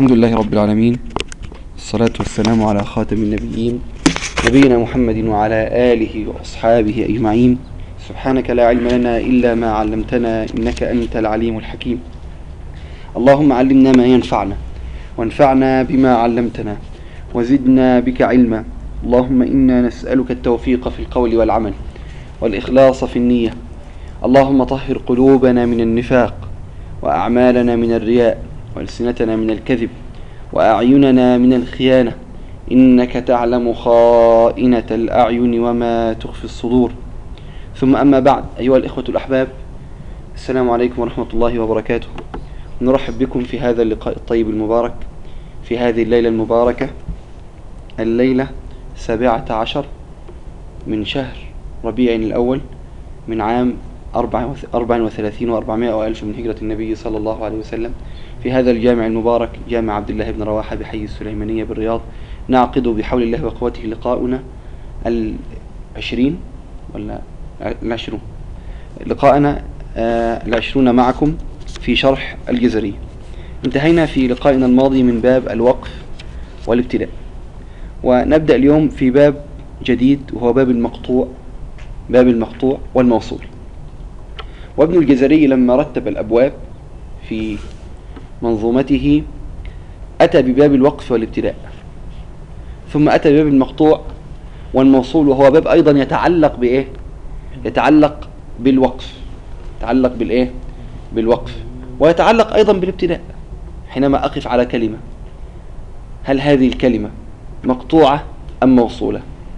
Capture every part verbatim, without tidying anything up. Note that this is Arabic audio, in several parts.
الحمد لله رب العالمين، الصلاة والسلام على خاتم النبيين نبينا محمد وعلى آله وأصحابه أجمعين. سبحانك لا علم لنا إلا ما علمتنا إنك أنت العليم الحكيم. اللهم علمنا ما ينفعنا وانفعنا بما علمتنا وزدنا بك علما. اللهم إنا نسألك التوفيق في القول والعمل والإخلاص في النية. اللهم طهر قلوبنا من النفاق وأعمالنا من الرياء وألسنتنا من الكذب وأعيننا من الخيانة، إنك تعلم خائنة الأعين وما تخفي الصدور. ثم أما بعد، أيها الإخوة الأحباب، السلام عليكم ورحمة الله وبركاته. نرحب بكم في هذا اللقاء الطيب المبارك في هذه الليلة المباركة، الليلة سابعة عشر من شهر ربيع الأول من عام أربع وثلاثين وأربعمائة وألف من هجرة النبي صلى الله عليه وسلم، في هذا الجامع المبارك جامع عبد الله بن رواحة بحي السليمانية بالرياض. نعقد بحول الله وقوته لقاؤنا العشرين ولا العشرون لقاءنا آه العشرون معكم في شرح الجزري. انتهينا في لقائنا الماضي من باب الوقف والابتلاء، ونبدأ اليوم في باب جديد وهو باب المقطوع باب المقطوع والموصول. وابن الجزري لما رتب الأبواب في منظومته أتى بباب الوقف والابتلاء، ثم أتى بباب المقطوع والموصول، وهو باب أيضا يتعلق بإيه؟ يتعلق بالوقف يتعلق بالإيه؟ بالوقف، ويتعلق أيضا بالابتلاء. حينما أقف على كلمة، هل هذه الكلمة مقطوعة أم موصولة؟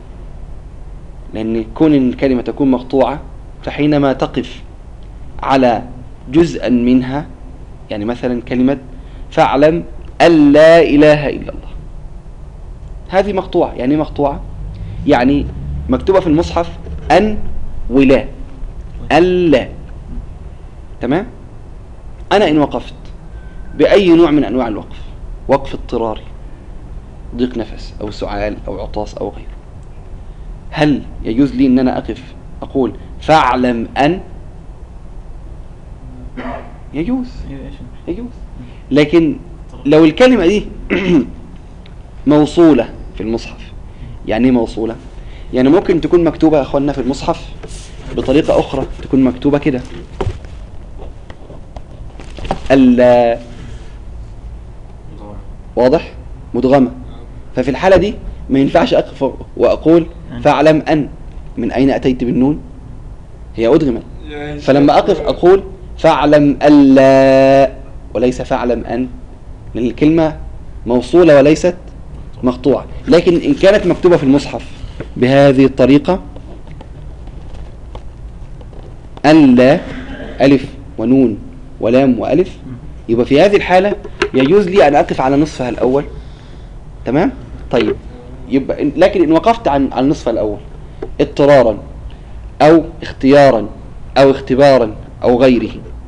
لأن كون الكلمة تكون مقطوعة، فحينما تقف على جزءا منها، يعني مثلا كلمة فاعلم أن لا إله إلا الله، هذه مقطوعة. يعني مقطوعة يعني مكتوبة في المصحف أن ولا أن لا، تمام؟ أنا إن وقفت بأي نوع من أنواع الوقف، وقف اضطراري، ضيق نفس أو سعال أو عطاس أو غيره، هل يجوز لي أن أنا أقف أقول فاعلم أن؟ يجوز يجوز لكن لو الكلمة دي موصولة في المصحف، يعني موصولة يعني ممكن تكون مكتوبة يا أخوانا في المصحف بطريقة أخرى، تكون مكتوبة كده ألا، واضح؟ مدغمة. ففي الحالة دي ما ينفعش أقف وأقول فاعلم أن. من أين أتيت بالنون؟ هي أدغمت. فلما أقف أقول فاعلم ألا وليس فاعلم أن، لأن الكلمة موصولة وليست مقطوعة. لكن إن كانت مكتوبة في المصحف بهذه الطريقة، ألا ألف ونون ولام وألف، يبقى في هذه الحالة يجوز لي أن أقف على نصفها الأول، تمام؟ طيب، يبقى لكن إن وقفت عن على نصفها الأول اضطرارا أو اختيارا أو اختبارا أو غيره،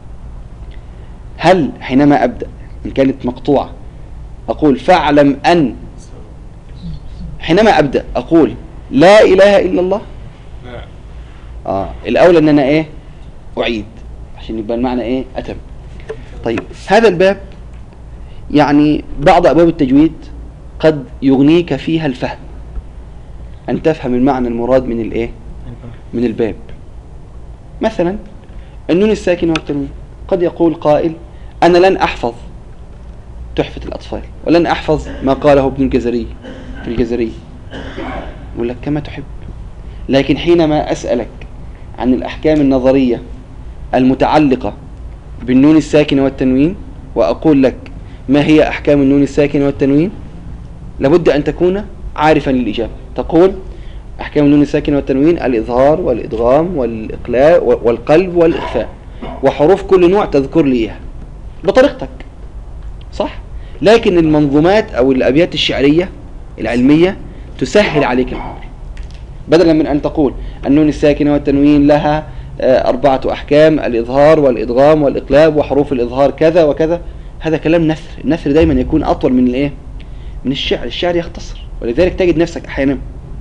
هل حينما أبدأ إن كانت مقطوعة أقول فاعلم أن، حينما أبدأ أقول لا إله إلا الله؟ آه الأولى أن أنا إيه؟ أعيد عشان يبقى المعنى إيه؟ أتم. طيب، هذا الباب يعني بعض أبواب التجويد قد يغنيك فيها الفهم، أن تفهم المعنى المراد من الإيه؟ من الباب. مثلا النون الساكنة والتنوين، قد يقول قائل أنا لن أحفظ تحفة الأطفال ولن أحفظ ما قاله ابن الجزري في الجزري، يقول لك كما تحب. لكن حينما أسألك عن الأحكام النظرية المتعلقة بالنون الساكنة والتنوين وأقول لك ما هي أحكام النون الساكنة والتنوين، لابد أن تكون عارفا للإجابة. تقول أحكام النون الساكنة والتنوين الإظهار والإدغام والإقلاع والقلب والإخفاء، وحروف كل نوع تذكر لي إياها بطريقتك، صح؟ لكن المنظومات أو الأبيات الشعرية العلمية تسهل عليك الأمر، بدلا من أن تقول النون الساكنة والتنوين لها أربعة أحكام، الإظهار والإدغام والإقلاب وحروف الإظهار كذا وكذا. هذا كلام نثر. النثر دايما يكون أطول من الإيه؟ من الشعر. الشعر يختصر، ولذلك تجد نفسك أحيانا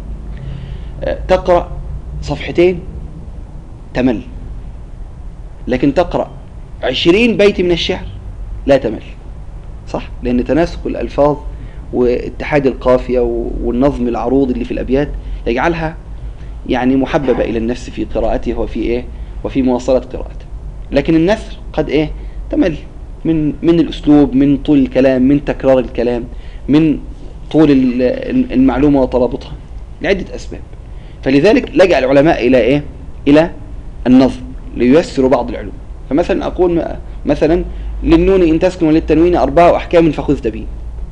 تقرأ صفحتين تمل، لكن تقرأ عشرين بيت من الشعر لا تمل. صح؟ لأن تناسق الألفاظ واتحاد القافية والنظم العروض اللي في الأبيات يجعلها يعني محببة إلى النفس في قراءته وفي إيه وفي مواصلة قراءته. لكن النثر قد إيه تمل من من الأسلوب، من طول الكلام، من تكرار الكلام، من طول المعلومة وترابطها لعدة أسباب. فلذلك لجأ العلماء إلى إيه إلى النظم لييسروا بعض العلوم. فمثلا أقول مثلا للنون إن تسكن وللتنوين أربع أحكام فخذ تبين،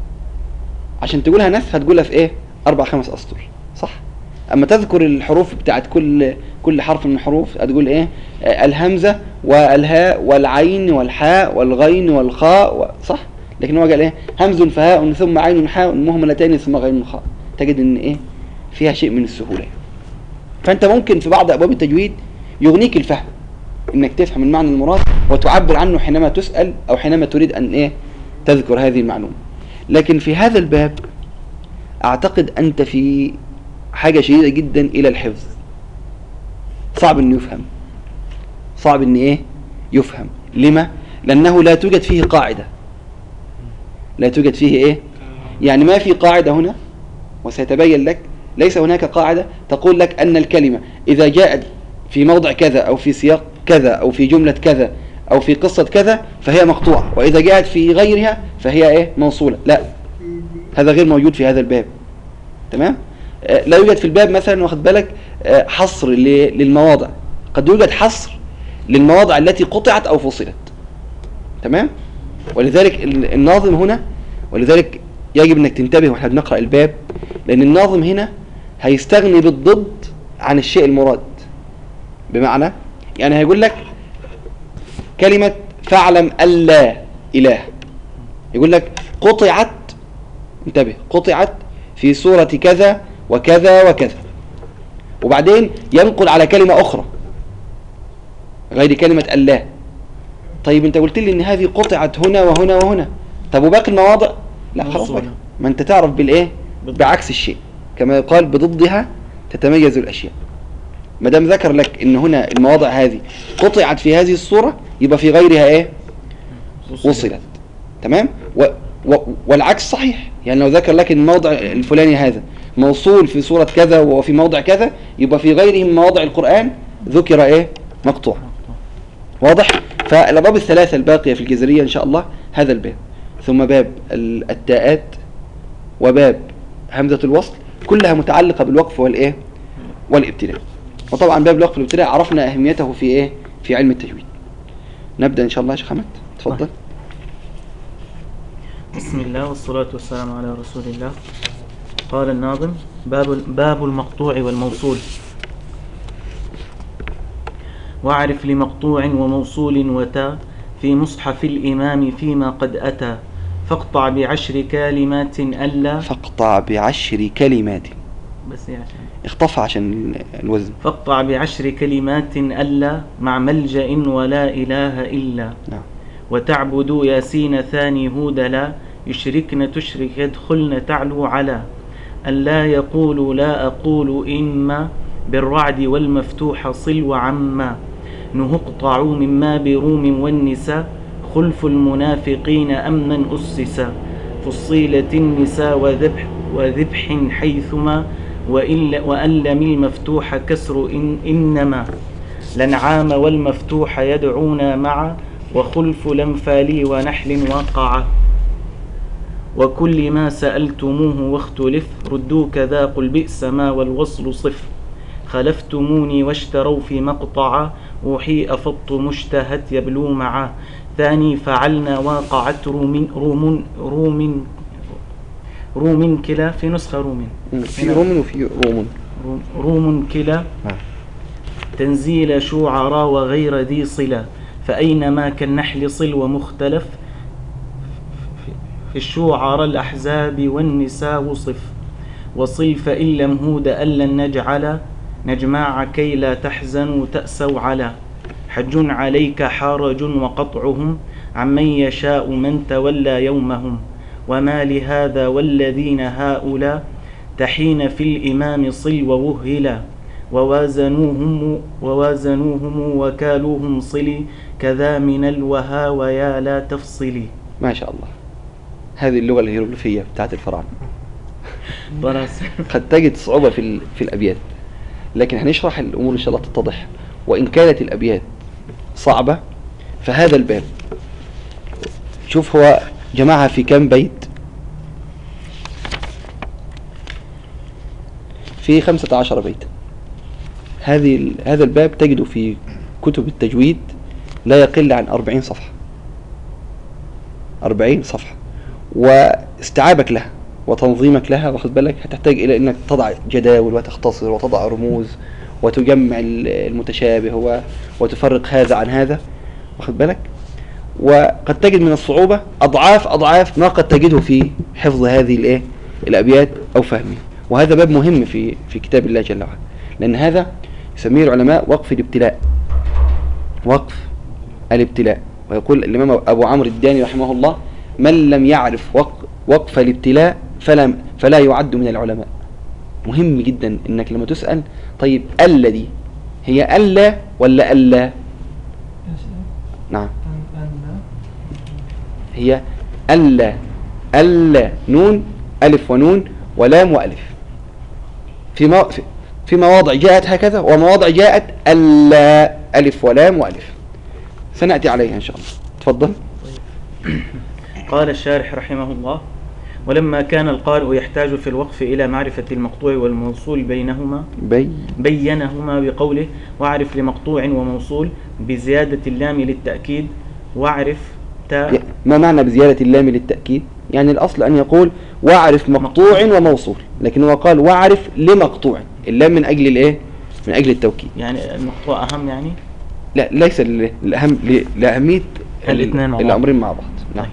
عشان تقولها نثر هتقولها في إيه أربع خمس أسطر، صح؟ أما تذكر الحروف بتاعت كل كل حرف من الحروف هتقول إيه الهمزة والهاء والعين والحاء والغين والخاء، صح؟ لكن هو قال إيه همز فهاء ثم عين حاء مهملتين ثم غين خاء. تجد إن إيه فيها شيء من السهولة. فأنت ممكن في بعض أبواب التجويد يغنيك الفهم إنك تفهم المعنى المراد وتعبر عنه حينما تسأل أو حينما تريد أن إيه تذكر هذه المعلومة. لكن في هذا الباب أعتقد أنت في حاجة شديدة جدا إلى الحفظ، صعب أن يفهم، صعب أن إيه يفهم. لما؟ لأنه لا توجد فيه قاعدة، لا توجد فيه إيه يعني ما في قاعدة هنا، وسيتبين لك ليس هناك قاعدة تقول لك أن الكلمة إذا جاءت في موضع كذا أو في سياق كذا أو في جملة كذا أو في قصة كذا فهي مقطوعة، وإذا جاءت في غيرها فهي إيه موصولة. لا، هذا غير موجود في هذا الباب. تمام؟ آه لا يوجد في الباب مثلا واخد بالك آه حصر للمواضع، قد يوجد حصر للمواضع التي قطعت أو فصلت. تمام؟ ولذلك الناظم هنا، ولذلك يجب أنك تنتبه وإحنا بنقرأ الباب، لأن الناظم هنا هيستغني بالضد عن الشيء المراد. بمعنى يعني هيقول لك كلمة فاعلم ألا إله، يقول لك قطعت، انتبه، قطعت في سورة كذا وكذا وكذا، وبعدين ينقل على كلمة أخرى غير كلمة ألا. طيب انت قلت لي ان هذه قطعت هنا وهنا وهنا، طب وباقي المواضع؟ لا خلاص بقى، ما انت تعرف بالايه بعكس الشيء، كما يقال بضدها تتميز الاشياء. ما دام ذكر لك ان هنا المواضع هذه قطعت في هذه الصورة يبقى في غيرها ايه وصلت. تمام؟ و و والعكس صحيح، يعني لو ذكر لك الموضع الفلاني هذا موصول في سورة كذا وفي موضع كذا يبقى في غيره من مواضع القرآن ذكر ايه مقطوع. واضح؟ فالأبواب الثلاثة الباقية في الجزرية إن شاء الله هذا الباب، ثم باب التاءات وباب همزة الوصل، كلها متعلقة بالوقف والإيه والابتلاء. وطبعا باب الوقف والابتلاء عرفنا أهميته في إيه في علم التجويد. نبدأ إن شاء الله يا شيخ حمد، تفضل. بسم الله والصلاة والسلام على رسول الله. قال الناظم باب باب المقطوع والموصول. واعرف لمقطوع وموصول وتا في مصحف الإمام فيما قد أتى، فاقطع بعشر كلمات ألا فاقطع بعشر كلمات بس يعني اخطفها عشان الوزن. فاقطع بعشر كلمات ألا مع ملجأ ولا إله إلا. نعم. وتعبدوا ياسين ثاني هود لا يشركن تشرك يدخلن تعلو على ألا يقول لا أقول إما بالرعد والمفتوح صل وعما نه اقطعوا مما بروم والنساء خلف المنافقين أمنا أسسا فصيلة النساء وذبح, وذبح حيثما وألم المفتوح كسر إن إنما لنعام والمفتوح يدعونا مع وخلف لنفالي ونحل وقع وكل ما سألتموه واختلف ردوا كذا قل بئس ما والوصل صف خلفتموني واشتروا في مقطع وحي أفضت مشتهت يبلو معا ثاني فعلنا واقعت روم روم روم روم كلا في نسخة روم في روم وفي روم روم كلا تنزيل شعراء وغير ذي صلة فأينما كالنحل صل ومختلف في الشعراء الأحزاب والنساء وصف وصل فإن لم هود ألا نجعل نجمع كي لا تحزنوا تأسوا على حج عليك حرج وقطعهم عمن يشاء من تولى يومهم وما لهذا والذين هؤلاء تحين في الإمام صل ووهلا ووازنوهم ووازنوهم وكالوهم صلي كذا من الوها ويا لا تفصلي. ما شاء الله. هذه اللغة الهيروغليفية بتاعت الفراعنة. خلاص. قد تجد صعوبة في ال- في الأبيات، لكن هنشرح الأمور إن شاء الله تتضح. وإن كانت الأبيات صعبة فهذا الباب شوف هو جمعها في كم بيت؟ في خمسة عشر بيتا. هذه ال- هذا الباب تجده في كتب التجويد لا يقل عن أربعين صفحة، أربعين صفحة. واستيعابك لها وتنظيمك لها واخد بالك هتحتاج إلى أنك تضع جداول وتختصر وتضع رموز وتجمع ال- المتشابه و- وتفرق هذا عن هذا واخد بالك. وقد تجد من الصعوبة أضعاف أضعاف ما قد تجده في حفظ هذه الإيه الأبيات أو فهمها. وهذا باب مهم في في كتاب الله جل وعلا، لأن هذا يسميه العلماء وقف الابتلاء، وقف الابتلاء. ويقول الإمام أبو عمرو الداني رحمه الله: من لم يعرف وق- وقف الابتلاء فلا فلا يعد من العلماء. مهم جدا إنك لما تسأل طيب ألا دي هي ألا ولا ألا؟ نعم هي ألا، ألا نون ألف ونون ولام وألف. في مو... في- في مواضع جاءت هكذا ومواضع جاءت ألا ألف ولام وألف، سنأتي عليها إن شاء الله. تفضل. قال الشارح رحمه الله: ولما كان القارئ يحتاج في الوقف إلى معرفة المقطوع والموصول بينهما بي بينهما بقوله: واعرف لمقطوع وموصول بزيادة اللام للتأكيد، واعرف تاء. ما معنى بزيادة اللام للتأكيد؟ يعني الأصل أن يقول واعرف مقطوع وموصول، لكن هو قال واعرف لمقطوع، اللام من أجل الإيه؟ من أجل التوكيد. يعني المقطوع أهم يعني؟ لا ليس ال- الأهم ل- لأهمية الاثنين مع بعض. الأمرين مع بعض. نعم.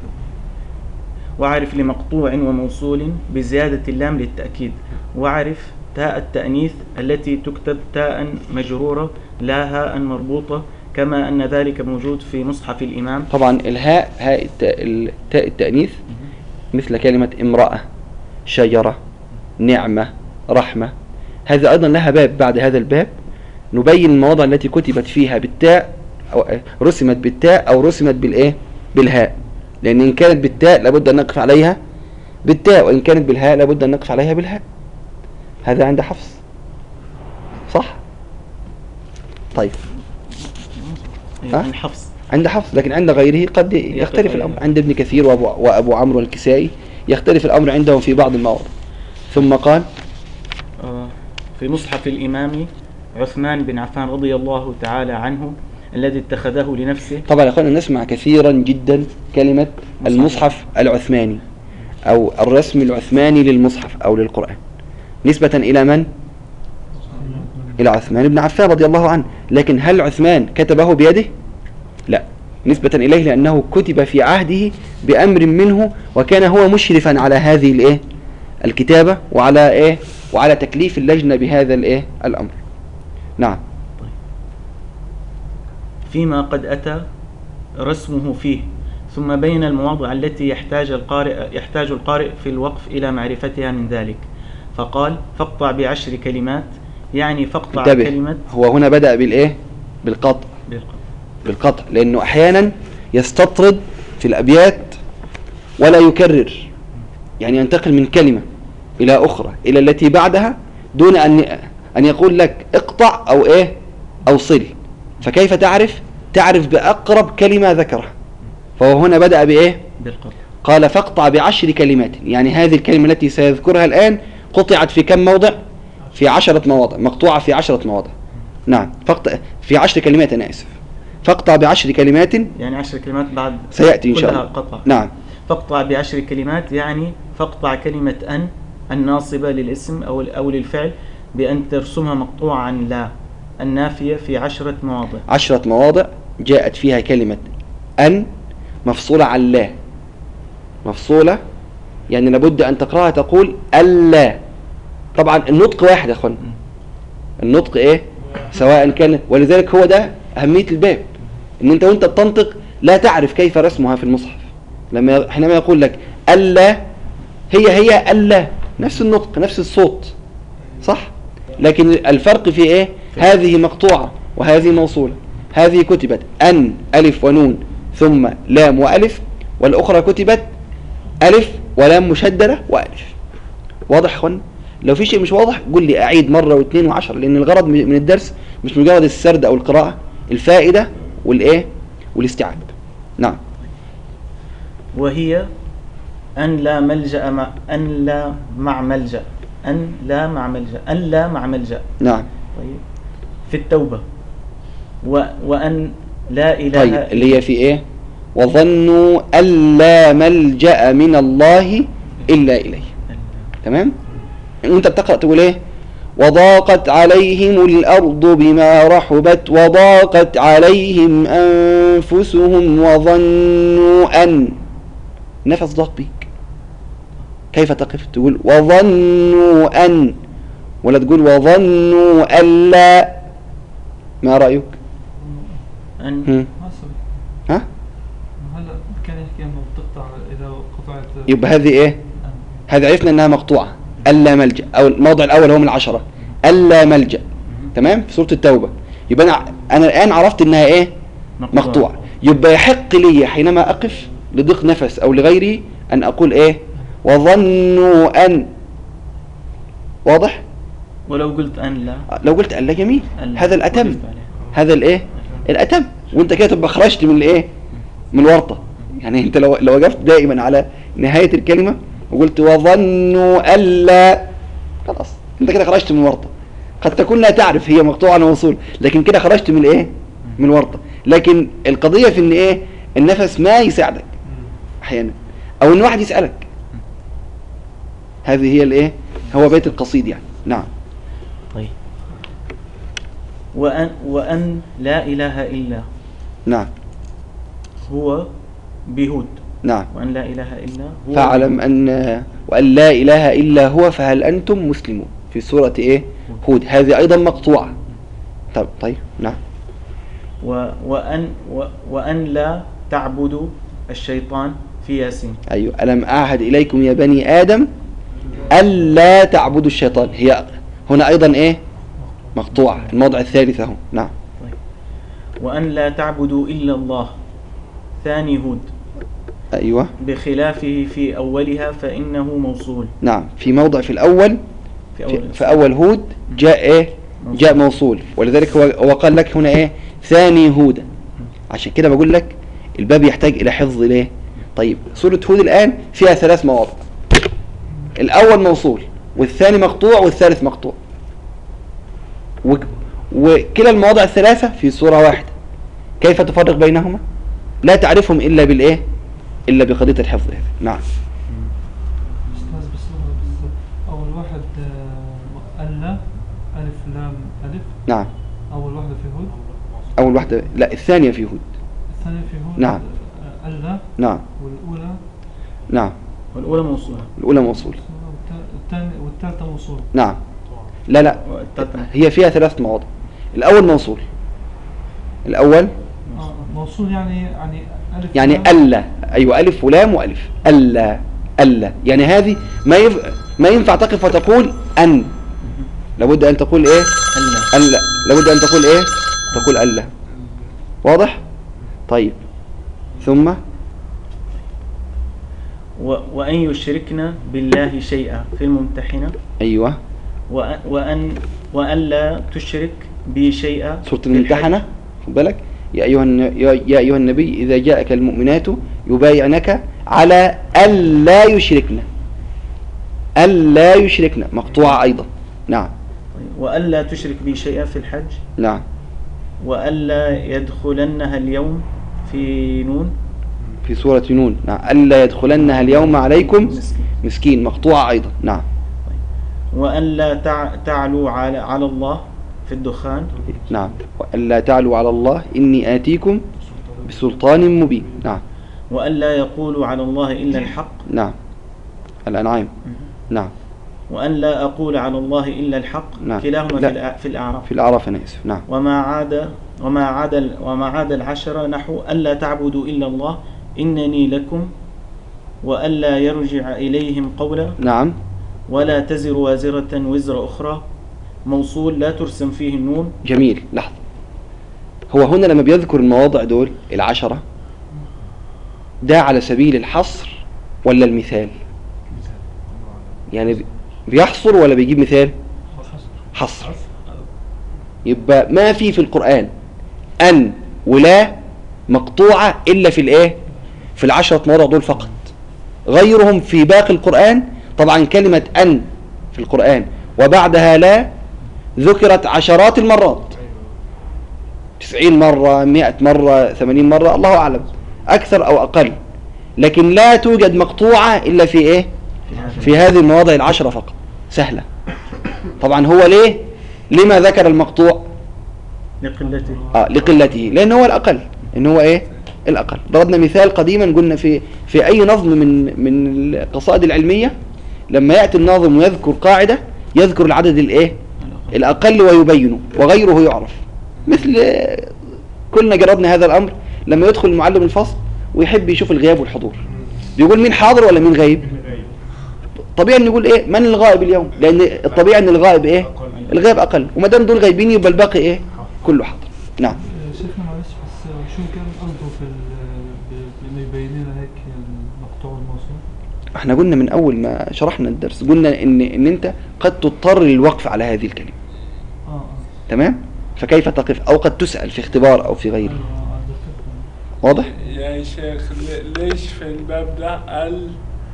واعرف لمقطوع وموصول بزيادة اللام للتأكيد، واعرف تاء التأنيث التي تكتب تاء مجرورة لا هاء مربوطة، كما أن ذلك موجود في مصحف الإمام. طبعا الهاء هاء التاء التاء التأنيث مثل كلمة امرأة، شجرة، نعمة، رحمة. هذا أيضا لها باب بعد هذا الباب نبين المواضع التي كتبت فيها بالتاء أو رسمت بالتاء أو رسمت بالإيه؟ بالهاء. لأن إن كانت بالتاء لابد أن نقف عليها بالتاء، وإن كانت بالهاء لابد أن نقف عليها بالهاء. هذا عند حفص صح؟ طيب ها؟ عن حفص عند حفص، لكن عند غيره قد يختلف الأمر. عند ابن كثير وأبو, وأبو عمرو والكسائي يختلف الأمر عندهم في بعض المواضع. ثم قال آه، في مصحف الإمام عثمان بن عفان رضي الله تعالى عنه الذي اتخذه لنفسه. طبعا يا أخوانا نسمع كثيرا جدا كلمة المصحف العثماني أو الرسم العثماني للمصحف أو للقرآن نسبة إلى من؟ إلى عثمان بن عفان رضي الله عنه. لكن هل عثمان كتبه بيده؟ لا، نسبة إليه لأنه كتب في عهده بأمر منه، وكان هو مشرفا على هذه الإيه؟ الكتابة وعلى إيه؟ وعلى تكليف اللجنة بهذا الإيه؟ الأمر. نعم. فيما قد أتى رسمه فيه، ثم بين المواضع التي يحتاج القارئ يحتاج القارئ في الوقف إلى معرفتها من ذلك، فقال: فاقطع بعشر كلمات، يعني فاقطع انتبه. كلمة. هو هنا بدأ بالإيه؟ بالقطع. بالقطع. بالقطع لأنه أحيانا يستطرد في الأبيات ولا يكرر، يعني ينتقل من كلمة إلى أخرى إلى التي بعدها دون أن أن يقول لك اقطع أو إيه أو صل. فكيف تعرف؟ تعرف بأقرب كلمة ذكرها. فهو هنا بدأ بإيه؟ بالقطع. قال فاقطع بعشر كلمات، يعني هذه الكلمة التي سيذكرها الآن قطعت في كم موضع؟ في عشرة مواضع، مقطوعة في عشرة مواضع. نعم، فاقطع في عشر كلمات، أنا آسف. فاقطع بعشر كلمات، يعني عشر كلمات بعد سيأتي إن شاء الله. قطع. نعم. فاقطع بعشر كلمات، يعني فاقطع كلمة أن الناصبة للاسم أو أو للفعل بأن ترسمها مقطوعا لا النافية في عشرة مواضع. عشرة مواضع جاءت فيها كلمة أن مفصولة عن لا، مفصولة يعني لابد أن تقرأها تقول ألا. طبعا النطق واحد يا أخوان، النطق إيه سواء كان، ولذلك هو ده أهمية الباب، إن أنت وأنت بتنطق لا تعرف كيف رسمها في المصحف. لما حينما يقول لك ألا، هي هي ألا، نفس النطق نفس الصوت صح، لكن الفرق في إيه؟ هذه مقطوعة وهذه موصولة. هذه كتبت أن ألف ونون ثم لام وألف، والأخرى كتبت ألف ولام مشددة وألف. واضح يا اخوانا؟ لو في شيء مش واضح قول لي أعيد مرة واثنين وعشرة، لأن الغرض من الدرس مش مجرد السرد أو القراءة، الفائدة والإيه والاستيعاب. نعم. وهي أن لا ملجأ مع أن لا مع ملجأ أن لا مع ملجأ أن لا مع ملجأ. نعم. طيب في التوبة و وأن لا إله. طيب اللي هي في إيه؟ وظنوا أن لا ملجأ من الله إلا إليه. تمام؟ أنت بتقرأ تقول إيه؟ وضاقت عليهم الأرض بما رحبت وضاقت عليهم أنفسهم وظنوا أن، نفس ضاق بيك، كيف تقف؟ تقول وظنوا أن، ولا تقول وظنوا أن لا؟ ما رأيك؟ أن ها؟ هلا كان يحكي انه بتقطع اذا قطعت. يبقى هذه ايه؟ هذه عرفنا انها مقطوعة. ألا ملجأ، او الموضع الاول هو من العشرة، ألا ملجأ. تمام؟ في سورة التوبة. يبقى انا انا الان عرفت انها ايه؟ مقطوعة. يبقى يحق لي حينما اقف لضيق نفس او لغيري ان اقول ايه؟ وظنوا ان. واضح؟ ولو قلت أن لا، لو قلت أن لا جميل، أن هذا الاتم، وقفت عليها. هذا الايه؟ الاتم. وانت كده تبقى خرجت من الايه؟ من الورطة. يعني انت لو لو وقفت دائما على نهاية الكلمة وقلت وظنوا ألا، خلاص انت كده خرجت من الورطة. قد تكون لا تعرف هي مقطوعة على موصول، لكن كده خرجت من الايه؟ من الورطة. لكن القضية في ان ايه؟ النفس ما يساعدك احيانا، او ان واحد يسألك. هذه هي الايه؟ هو بيت القصيد يعني. نعم. طيب وأن وأن لا إله إلا نعم. هو بهود. نعم. وأن لا إله إلا هو فاعلم أن وأن لا إله إلا هو فهل أنتم مسلمون في سورة إيه؟ هود. هذه أيضا مقطوعة. طيب طيب نعم. و وأن و وأن لا تعبدوا الشيطان في ياسين. أيوة. ألم أعهد إليكم يا بني آدم ألا تعبدوا الشيطان. هي هنا أيضا إيه؟ مقطوعة. الموضع الثالث أهو. نعم. طيب وأن لا تعبدوا إلا الله ثاني هود. أيوة. بخلافه في أولها فإنه موصول. نعم. في موضع في الأول في أول, في, في أول هود جاء إيه؟ موصول. جاء موصول، ولذلك هو قال لك هنا إيه؟ ثاني هود. عشان كده بقول لك الباب يحتاج إلى حفظ. ليه؟ طيب سورة هود الآن فيها ثلاث مواضع، الأول موصول والثاني مقطوع والثالث مقطوع، وكلا المواضع الثلاثة في سورة واحدة. كيف تفرق بينهما؟ لا تعرفهم إلا بالإيه؟ إلا بقضية الحفظ هذا. نعم. أستاذ بس أول واحد ألا ألف لام ألف. نعم. أول واحدة في هود. أول واحدة لا، الثانية في هود. الثانية في هود. نعم. ألا. نعم. والأولى. نعم. والأولى موصولة. الأولى موصول. والثانية والثالثة موصول. نعم. لا لا، هي فيها ثلاث مواضع. الأول موصول. الأول آه موصول يعني يعني ألف يعني ألا. أيوة ألف ولام وألف. ألا ألا يعني هذه ما يف... ما ينفع تقف وتقول أن، لابد أن تقول إيه؟ ألا. ألا. لابد أن تقول إيه؟ تقول ألا. واضح؟ طيب ثم و... وأن يشركنا بالله شيئا في الممتحنة. أيوة. وأن وأن, وأن لا تشرك بي شيئا. سورة الممتحنة. خد بالك يا أيها يا أيها النبي إذا جاءك المؤمنات يبايعنك على ألا يشركن. ألا يشركن مقطوعة أيضا. نعم. وألا تشرك بي شيئا في الحج. نعم. وألا يدخلنها اليوم في نون. في سورة نون. نعم. ألا يدخلنها اليوم عليكم مسكين, مسكين. مقطوعة أيضا. نعم. وألا تعلوا على على الله في الدخان. نعم. وألا تعلوا على الله إني آتيكم بسلطان مبين. نعم. وألا يقولوا على الله إلا الحق. نعم. الأنعام. نعم. وأن لا أقول على الله إلا الحق. نعم. كلاهما في في الأعراف. في الأعراف أنا آسف. نعم. وما عاد وما عاد وما عاد العشرة نحو ألا تعبدوا إلا الله إنني لكم وألا يرجع إليهم قولا. نعم. ولا تزر وازرة وزر أخرى موصول لا ترسم فيه النون. جميل. لحظة، هو هنا لما بيذكر المواضع دول العشرة ده على سبيل الحصر ولا المثال؟ يعني بيحصر ولا بيجيب مثال؟ حصر. يبقى ما في في القرآن أن ولا مقطوعة إلا في الإيه؟ في العشرة مواضع دول فقط. غيرهم في باقي القرآن طبعا كلمة أن في القرآن وبعدها لا ذكرت عشرات المرات، تسعين مرة، مئة مرة، ثمانين مرة، الله أعلم، أكثر أو أقل، لكن لا توجد مقطوعة إلا في إيه؟ في هذه المواضع العشرة فقط. سهلة. طبعا هو ليه لما ذكر المقطوع؟ لقلته. آه لقلته، لأن هو الأقل، إن هو إيه؟ الأقل. ضربنا مثال قديما قلنا في في أي نظم من من القصائد العلمية لما يأتي الناظم ويذكر قاعدة يذكر العدد الإيه؟ الأقل ويبينه وغيره يعرف. مثل كلنا جربنا هذا الأمر لما يدخل المعلم الفصل ويحب يشوف الغياب والحضور، بيقول مين حاضر ولا مين غايب؟ طبيعي نقول ايه؟ من الغائب اليوم؟ لان الطبيعي ان الغائب ايه؟ الغائب اقل، وما دام دول غايبين يبقى الباقي ايه؟ كله حاضر. نعم. شيخنا معلش بس شو كان قصده في انه يبين لنا هيك المقطوع والموصول؟ احنا قلنا من اول ما شرحنا الدرس قلنا ان ان انت قد تضطر للوقف على هذه الكلمه. اه اه تمام؟ فكيف تقف؟ او قد تسأل في اختبار او في غيره. واضح؟ يا شيخ ليش في الباب ده قال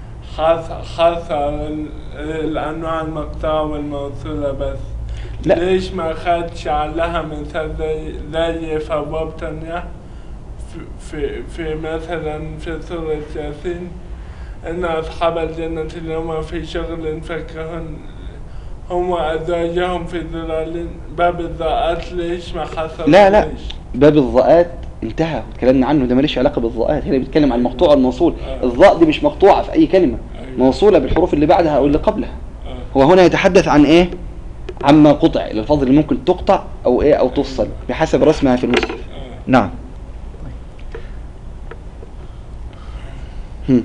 خاصة الأنواع المقطوعة والموصولة بس؟ لا. ليش ما خدش عليها مثال زي زي في أبواب تانية في, في, في مثلا في سورة ياسين إن أصحاب الجنة اليوم في شغل فكهن هم وأزواجهم في ظلال. باب الضاءات ليش ما حصل؟ لا لا باب الضاءات انتهى اتكلمنا عنه، ده ماليش علاقه بالضاءات، هنا بيتكلم عن المقطوع والموصول. آه. الضاء دي مش مقطوعه في اي كلمه، أيوة. موصوله بالحروف اللي بعدها او اللي قبلها. آه. هو هنا يتحدث عن ايه؟ عما قطع، الالفاظ اللي ممكن تقطع او ايه او تفصل بحسب رسمها في المصحف. آه. نعم. هم.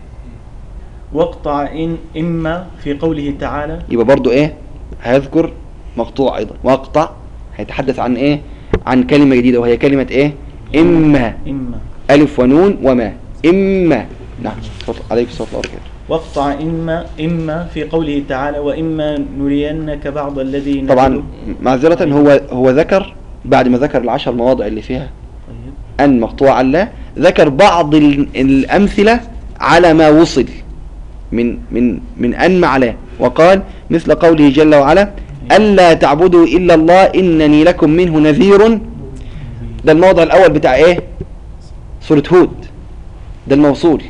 واقطع إن إما في قوله تعالى. يبقى برضو ايه؟ هيذكر مقطوع ايضا. واقطع هيتحدث عن ايه؟ عن كلمه جديده وهي كلمه ايه؟ اما. إما الف ونون وما. اما. نعم. عليك الصلاه والسلام. واقطع إما إما في قوله تعالى وإما نرينك بعض الذي طبعا معذرة هو هو ذكر بعد ما ذكر العشر مواضع اللي فيها أن مقطوعا لا، ذكر بعض الأمثلة على ما وصل من من من أن مع لا، وقال مثل قوله جل وعلا ألا تعبدوا إلا الله إنني لكم منه نذير. ده الموضع الأول بتاع إيه؟ سورة هود، ده الموصول.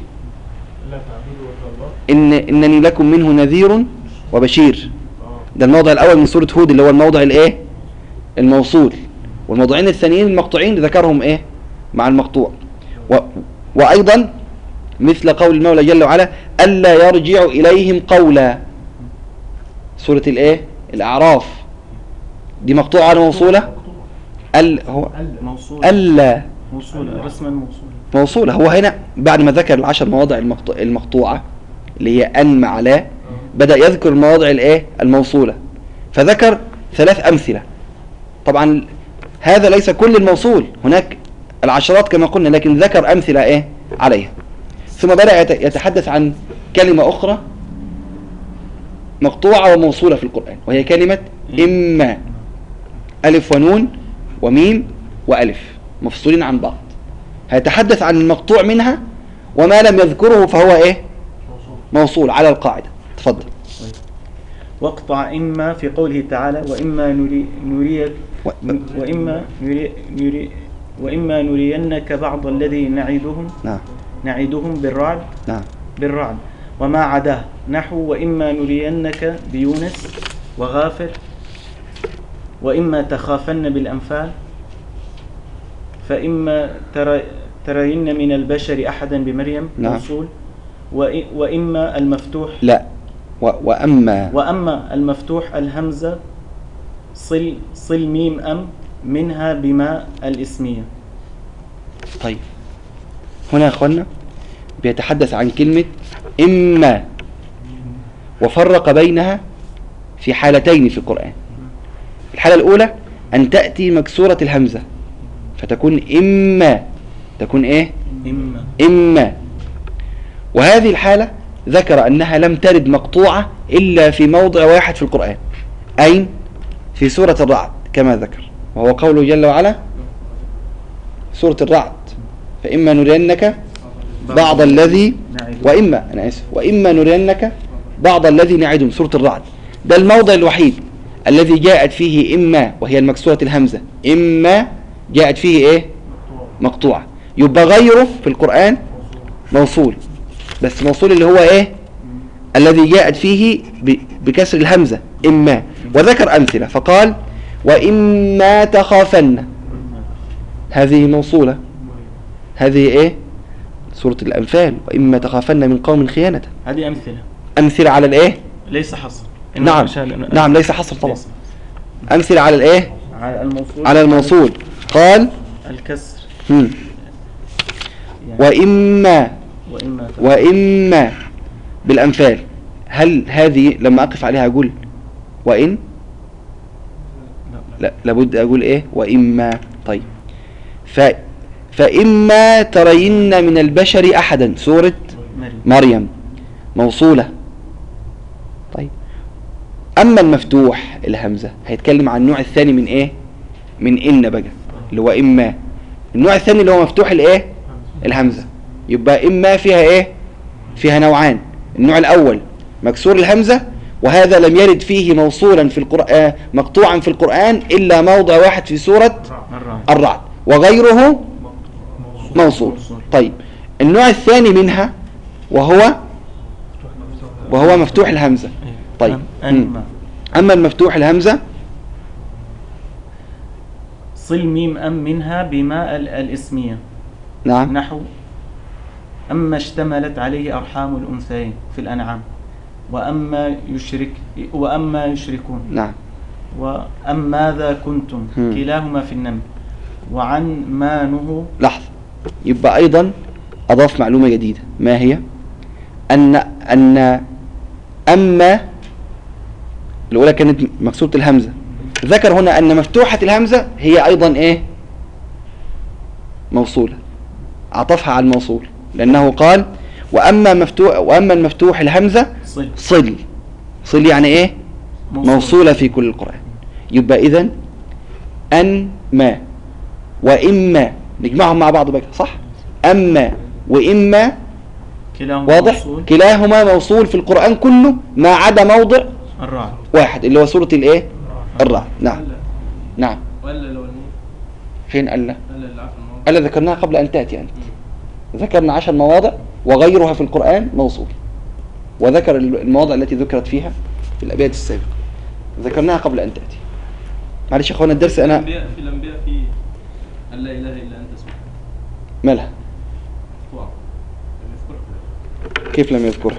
إن إنني لكم منه نذير وبشير، ده الموضع الأول من سورة هود اللي هو الموضع الإيه؟ الموصول. والموضوعين الثانيين المقطوعين ذكرهم إيه؟ مع المقطوع. و... وأيضا مثل قول المولى جل وعلا ألا يرجع إليهم قولا، سورة الإيه؟ الأعراف، دي مقطوعة ولا موصولة؟ ال هو موصولة. ألا موصولة رسما موصولة. موصولة. هو هنا بعد ما ذكر العشر مواضع المقطوع المقطوعة اللي هي أن مع لا، بدأ يذكر المواضع الإيه؟ الموصولة، فذكر ثلاث أمثلة. طبعا هذا ليس كل الموصول، هناك العشرات كما قلنا، لكن ذكر أمثلة إيه؟ عليها. ثم بدأ يتحدث عن كلمة أخرى مقطوعة وموصولة في القرآن وهي كلمة إما. ألف ونون وميم وألف مفصولين عن بعض. هيتحدث عن المقطوع منها وما لم يذكره فهو إيه؟ موصول على القاعدة. تفضل. واقطع إما في قوله تعالى وإما نري نريك و... وإما نري نري وإما نرينك بعض الذي نعيدهم. نعم. نعيدهم بالرعد. نعم. بالرعد وما عداه نحو وإما نرينك بيونس وغافر وإما تخافن بالأنفال فإما ترى ترين من البشر أحدا بمريم. نعم. موصول. وإما المفتوح لا و... وأما وأما المفتوح الهمزة صل صل ميم أم منها بما الإسمية. طيب هنا يا أخوانا بيتحدث عن كلمة إما وفرق بينها في حالتين في القرآن. الحالة الأولى أن تأتي مكسورة الهمزة فتكون إما، تكون إيه؟ إما. إما. وهذه الحالة ذكر أنها لم ترد مقطوعة إلا في موضع واحد في القرآن، أين؟ في سورة الرعد كما ذكر، وهو قوله جل وعلا سورة الرعد: فإما نرينك بعض الذي وإما أنا آسف وإما نرينك بعض الذي نعدهم. سورة الرعد ده الموضع الوحيد الذي جاءت فيه إما، وهي المكسورة الهمزة، إما جاءت فيه إيه؟ مقطوعة. يبقى غيره في القرآن موصول، بس موصول اللي هو إيه؟ الذي جاءت فيه بكسر الهمزة إما. وذكر أمثلة فقال: وإما تخافن، هذه موصولة. هذه إيه؟ سورة الأنفال: وإما تخافن من قوم خيانة. هذه أمثلة أمثلة على الإيه؟ ليس حصر. نعم نعم ليس حصر طبعا. أمثلة على الإيه؟ على الموصول. على الموصول قال الكسر. هم. وإما وإما وإما بالأنفال، هل هذه لما أقف عليها أقول وإن؟ لا، لابد أقول إيه؟ وإما. طيب، ف فإما ترين من البشر أحدا، سورة مريم، موصولة. طيب، أما المفتوح الهمزة هيتكلم عن النوع الثاني من إيه؟ من إن بقى، اللي هو إما. النوع الثاني اللي هو مفتوح الإيه؟ الهمزة. يبقى إما فيها إيه؟ فيها نوعان. النوع الأول مكسور الهمزة، وهذا لم يرد فيه موصولا في القرآن مقطوعا في القرآن إلا موضع واحد في سورة الرعد، وغيره موصول. طيب، النوع الثاني منها وهو وهو مفتوح الهمزة. طيب، أما المفتوح الهمزة صل ميم أم منها بما الإسمية. نعم. نحو: أما اشتملت عليه أرحام الأنثيين في الأنعام، وأما يشرك وأما يشركون. نعم. وأم ماذا كنتم م. كلاهما في النمل، وعن ما نهوا. لحظة، يبقى أيضا أضاف معلومة جديدة. ما هي؟ أن أن أما الأولى كانت مكسورة الهمزة، ذكر هنا أن مفتوحة الهمزة هي أيضا إيه؟ موصولة، عطفها على الموصول، لأنه قال: وأما مفتوح وأما المفتوح الهمزة صل. صل صل يعني إيه؟ موصولة, موصولة في كل القرآن. يبقى إذن أن ما وإما نجمعهم مع بعض بقى، صح؟ أما وإما كلاهما واضح؟ موصول. كلاهما موصول في القرآن كله ما عدا موضع الرعد واحد اللي هو سورة الإيه؟ الرعد. نعم نعم. ولا لو فين ألا؟ ألا ألا ذكرناها قبل أن تأتي أنت. ذكرنا عشر مواضع وغيرها في القرآن موصول، وذكر المواضع التي ذكرت فيها في الأبيات السابقة، ذكرناها قبل أن تأتي. معلش يا أخوانا الدرس أنا في الأنبياء في أن لا إله إلا أنت سبحانك. مالها؟ كيف لم يذكرها؟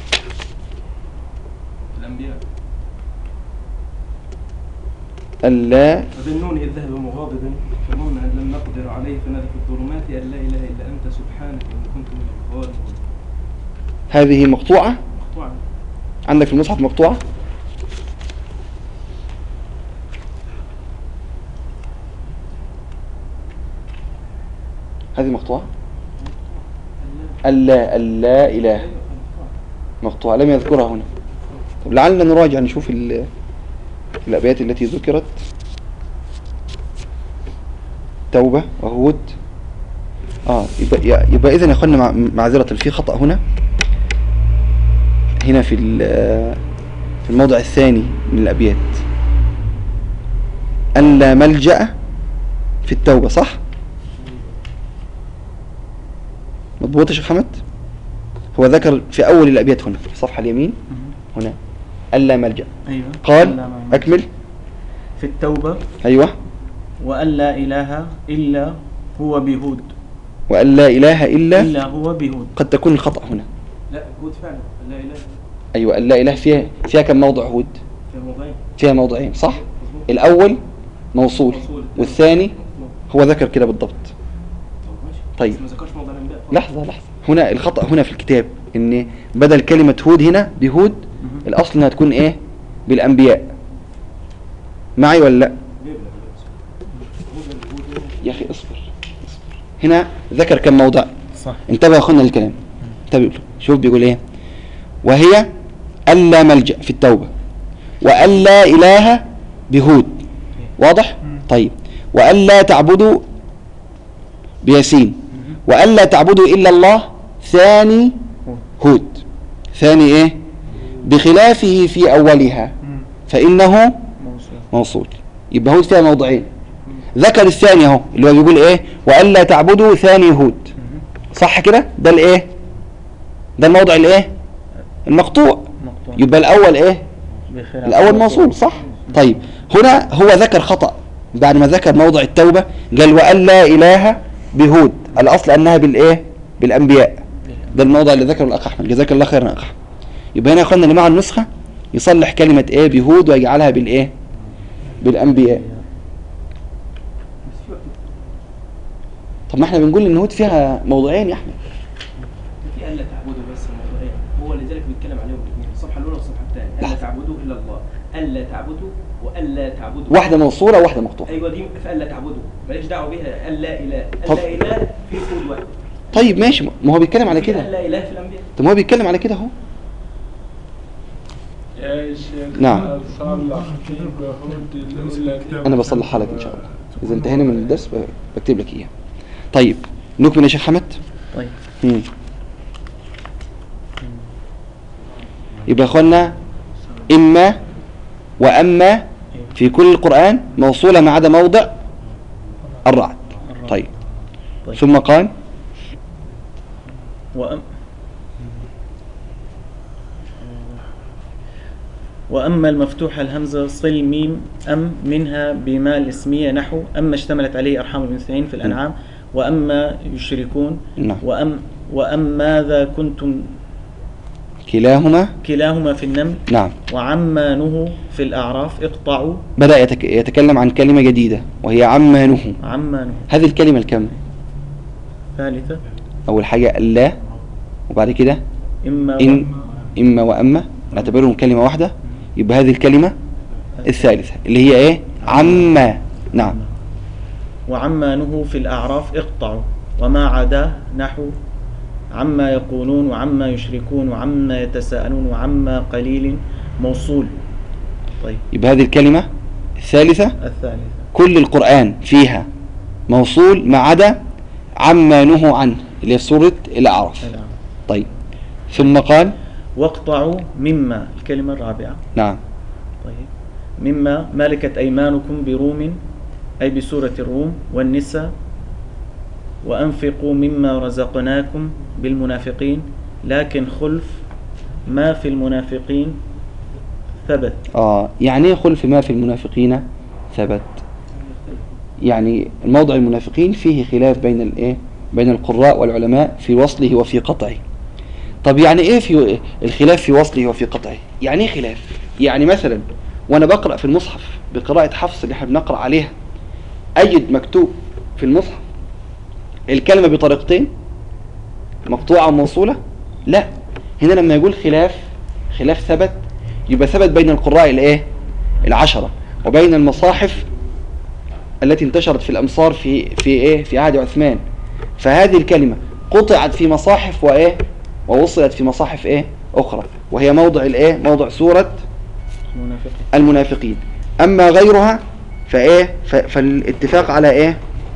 الأنبياء ألا فظنون إذ ذهب مغاضبا فظن أن لم نقدر عليه فنادى في الظلمات أن لا إله إلا أنت سبحانك إن كنت من الظالمين. هذه مقطوعة؟ مقطوعة. عندك في المصحف مقطوعة؟ هذه مقطوعة؟ ألا ألا إله مقطوعة، لم يذكرها هنا. طب لعلنا نراجع نشوف الأبيات التي ذكرت. توبة وهود. آه يبقى, يبقى إذن يا أخوانا معذرة في خطأ هنا هنا في في الموضع الثاني من الأبيات. ألا ملجأ في التوبة، صح؟ مضبوط يا شيخ حمد؟ هو ذكر في أول الأبيات هنا في الصفحة اليمين هنا ألا ملجأ. أيوة. قال أكمل. في التوبة. أيوة. وأن لا إله إلا هو بهود. وأن لا إله إلا إلا هو بهود. قد تكون الخطأ هنا. لا هود فعلا لا إله. أيوة أن لا إله فيها فيها كم موضع هود؟ فيها موضعين. فيها موضعين صح؟ الأول موصول, موصول. والثاني هو ذكر كده بالضبط. طيب لحظة لحظة، هنا الخطأ هنا في الكتاب ان بدل كلمة هود هنا بهود الاصل انها تكون ايه؟ بالانبياء. معي ولا لا؟ يا اخي اصبر اصبر. هنا ذكر كم موضع؟ صح. انتبه يا اخونا للكلام، انتبه له. شوف بيقول ايه، وهي ألا ملجأ في التوبة، وألا إله بهود، واضح؟ طيب، وألا تعبدوا بياسين، وألا تعبدوا إلا الله ثاني هود، ثاني ايه؟ بخلافه في أولها فإنه موصول. يبقى هود فيها موضعين، ذكر الثاني اهو اللي هو بيقول ايه، وألا تعبدوا ثاني هود، صح كده؟ ده الايه؟ ده الموضع الايه؟ المقطوع. يبقى الأول ايه؟ الأول موصول، صح؟ طيب هنا هو ذكر خطأ بعد ما ذكر موضع التوبة، قال وألا إله بهود، الأصل أنها بالإيه؟ بالأنبياء. ده الموضع اللي ذكره الأخ أحمد، جزاك الله خيرا يا أخ. يبقى هنا يا أخوانا اللي مع النسخة يصلح كلمة إيه بهود ويجعلها بالإيه؟ بالأنبياء. طب ما احنا بنقول إن هود فيها موضعين يا أحمد. في ألا تعبدوا بس موضوعين، هو لذلك بيتكلم عليهم الاثنين، الصفحة الأولى والصفحة الثانية. ألا تعبدوا إلا الله، ألا تعبدوا وألا تعبدوا، واحدة موصولة وواحدة مقطوعة. أيوة دي فألا تعبدوا، ماليش دعوة بها. ألا إله، طب. ألا إله في هود واحد. طيب ماشي، ما هو بيتكلم على كده. ألا إله في الأنبياء. طب ما هو بيتكلم على كده اهو. يا شيخ نعم. صلح في بهود الأولى. أنا بصلحها لك إن شاء الله، إذا انتهينا من الدرس بكتب لك إياه. طيب نكمل يا شيخ حمد. طيب. مم. يبقى يا اخوانا إما وأما في كل القرآن موصولة ما عدا موضع الرعد. طيب. طيب. ثم قال وأم وأما المفتوح الهمزة صل ميم أم منها بما الاسمية نحو أما اشتملت عليه أرحام المثلين في الأنعام، وأما يشركون، نعم. وأم وأم ماذا كنتم كلاهما كلاهما في النمل، نعم. وعما نهوا في الأعراف اقطعوا. بدأ يتك... يتكلم عن كلمة جديدة وهي عما نهوا. عما نهوا هذه الكلمة الكم؟ ثالثة. أول حاجة الله، وبعد كده إما إن إما وأما نعتبرهم كلمة واحدة، يبقى هذه الكلمة الثالثة اللي هي إيه؟ عما. نعم. وعما نهوا في الأعراف اقطعوا، وما عدا نحو عما يقولون وعما يشركون وعما يتساءلون وعما قليل موصول. طيب. يبقى هذه الكلمة الثالثة الثالثة كل القرآن فيها موصول ما عدا عما نهوا عنه اللي هي في سورة الأعراف. الأعراف. طيب. ثم قال واقطعوا مما الكلمة الرابعة. نعم. طيب. مما ملكت أيمانكم بروم أي بسورة الروم والنساء، وأنفقوا مما رزقناكم بالمنافقين، لكن خلف ما في المنافقين ثبت. آه يعني ايه خلف ما في المنافقين ثبت؟ يعني الموضع المنافقين فيه خلاف بين الايه بين القراء والعلماء في وصله وفي قطعه. طب يعني ايه في الخلاف في وصله وفي قطعه؟ يعني ايه خلاف؟ يعني مثلا وانا بقرأ في المصحف بقراءة حفص اللي احنا بنقرأ عليها، اجد مكتوب في المصحف الكلمة بطريقتين مقطوعة وموصولة؟ لا، هنا لما يقول خلاف خلاف ثبت يبقى ثبت بين القراء الايه العشرة وبين المصاحف التي انتشرت في الامصار في في ايه في عهد عثمان. فهذه الكلمة قطعت في مصاحف وايه ووصلت في مصاحف ايه اخرى، وهي موضع الايه موضع سورة المنافقين. المنافقين. اما غيرها فايه ف- فالاتفاق على ايه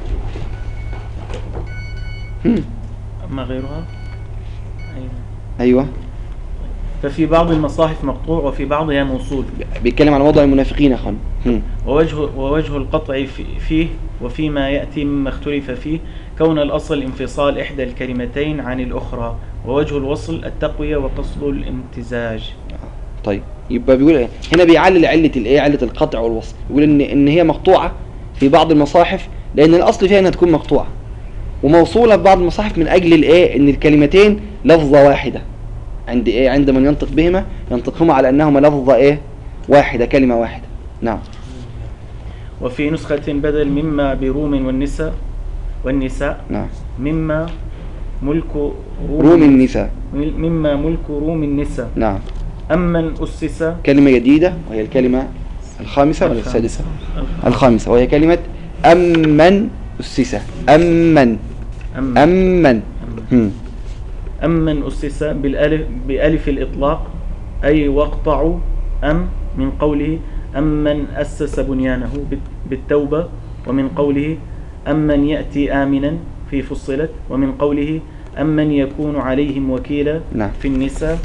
هم. أما غيرها أيوة. ايوه ففي بعض المصاحف مقطوع وفي بعضها موصول. بيتكلم على موضع المنافقين يا اخوان. هم. ووجه, ووجه القطع في فيه وفيما يأتي مما اختلف فيه كون الأصل انفصال إحدى الكلمتين عن الأخرى، ووجه الوصل التقوية وقصد الامتزاج. طيب يبقى بيقول ايه هنا؟ بيعلل علة الايه علة القطع والوصل. يقول ان ان هي مقطوعة في بعض المصاحف لان الاصل فيها انها تكون مقطوعة، وموصولة في بعض المصاحف من اجل الايه ان الكلمتين لفظة واحدة عند ايه عند من ينطق بهما ينطقهما على انهما لفظة ايه واحدة كلمة واحدة. نعم. وفي نسخة بدل مما بروم والنساء والنساء نعم. مما ملك روم, روم النساء. مما ملك روم النساء. نعم. أمن أسس كلمة جديدة وهي الكلمة الخامسة ولا السادسة؟ الخامسة، وهي كلمة أمن أسس. أمن أمن, أمن هم. أمن أسس بالألف, بألف الإطلاق أي واقطعوا أم من قوله أمن أسس بنيانه بالتوبة، ومن قوله أمن يأتي آمنا في فصلت، ومن قوله أمن يكون عليهم وكيلا نعم. في النساء.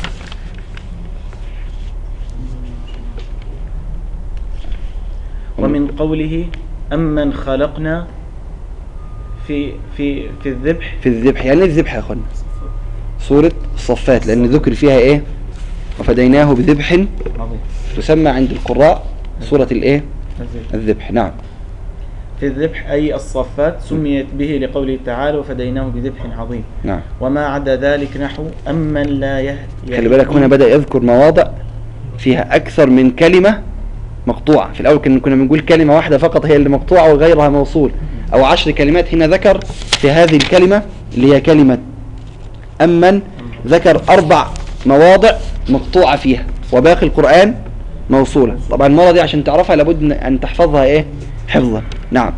ومن قوله أمن خلقنا في في في الذبح. في الذبح يعني الذبح يا أخوانا سورة الصفات، لأن ذكر فيها إيه؟ وفديناه بذبح عظيم. تسمى عند القراء سورة الإيه؟ الذبح. الذبح. نعم. في الذبح أي الصفات سميت به لقوله تعالى وفديناه بذبح عظيم. نعم. وما عدا ذلك نحو أمن لا يهدي. خلي بالك هنا بدأ يذكر مواضع فيها أكثر من كلمة مقطوعة. في الأول كنا بنقول كلمة واحدة فقط هي اللي مقطوعة وغيرها موصول، أو عشر كلمات. هنا ذكر في هذه الكلمة اللي هي كلمة أمن ذكر أربع مواضع مقطوعة فيها وباقي القرآن موصولة. طبعا المرة دي عشان تعرفها لابد أن تحفظها إيه؟ حفظا. نعم.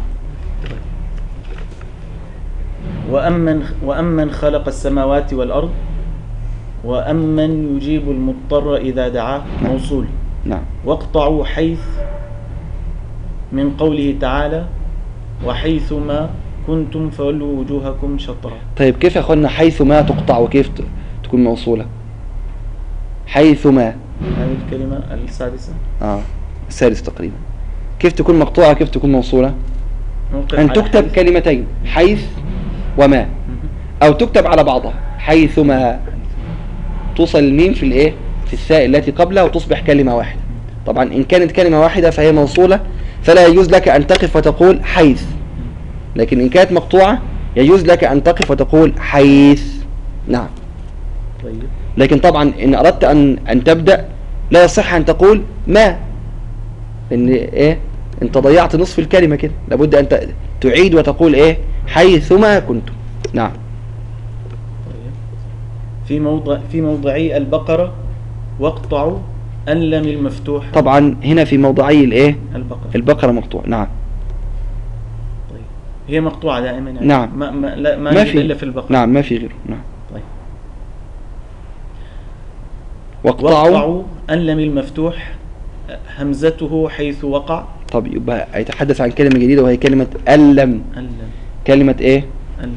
وأمن وأمن خلق السماوات والأرض، وأمن يجيب المضطر إذا دعاه موصول. نعم. واقطعوا حيث من قوله تعالى وحيثما كنتم فولوا وجوهكم شطرا. طيب كيف يا أخوانا حيثما تقطع وكيف تكون موصولة؟ حيثما هذه الكلمة السادسة آه السادس تقريبا. كيف تكون مقطوعة كيف تكون موصولة؟ أن تكتب حيث. كلمتين حيث وما، أو تكتب على بعضها حيثما، توصل الميم في الإيه؟ في الثاء التي قبلها وتصبح كلمة واحدة. طبعا إن كانت كلمة واحدة فهي موصولة فلا يجوز لك أن تقف وتقول حيث، لكن إن كانت مقطوعة يجوز لك أن تقف وتقول حيث. نعم. طيب. لكن طبعا إن أردت أن أن تبدأ لا يصح أن تقول ما، لأن إيه أنت ضيعت نصف الكلمة كده، لابد أن تعيد وتقول إيه حيثما كنتم. نعم. طيب. في موضع في موضعي البقرة واقطعوا اللم المفتوح. طبعا هنا في موضعي الإيه البقرة البقرة مقطوع. نعم. طيب. هي مقطوعة دائما يعني. نعم. ما ما لا ما, ما في إلا في البقرة. نعم ما في غيره. نعم. طيب. واقطعوا واقطعوا اللم المفتوح همزته حيث وقع. طب يبقى يتحدث عن كلمة جديدة وهي كلمة ألم. ألم. كلمة إيه؟ ألم.